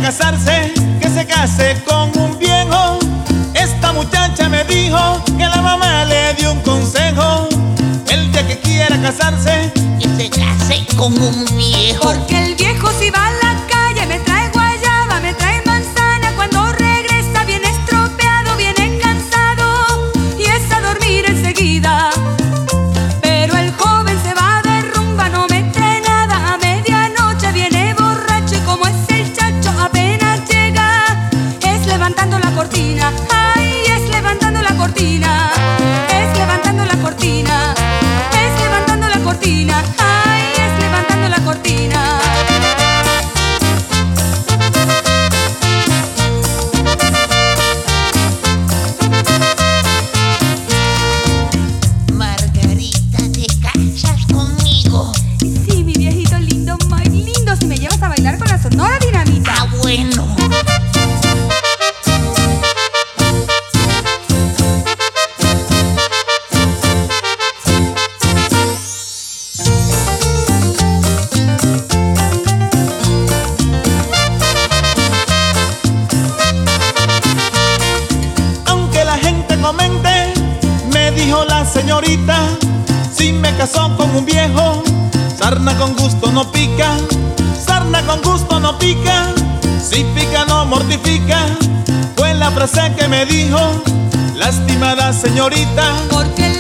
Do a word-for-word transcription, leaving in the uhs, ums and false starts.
casarse, que se case con un viejo. Esta muchacha me dijo que la mamá le dio un consejo. El día que quiera casarse, que se case con un viejo. Porque el viejo si va a la calle me trae guayaba, me trae manzana. Cuando regresa viene estropeado, viene cansado y es a dormir enseguida. Pero el joven se va de rumba, no me trae nada. A medianoche viene borracho y como es el chacho apenas llega, es levantando la cortina. Ay, es levantando la cortina. Es levantando la cortina. Es levantando la cortina. Ay, es levantando la cortina. Margarita, ¿te casas conmigo? Sí, mi viejito lindo, muy lindo, si me llevas a bailar con la Sonora Dinamita. Ah, bueno. aunque la gente comente, me dijo la señorita, si me casó con un viejo, sarna con gusto no pica, sarna con gusto no pica, si pica no mortifica. Fue la frase que me dijo la estimada señorita. Porque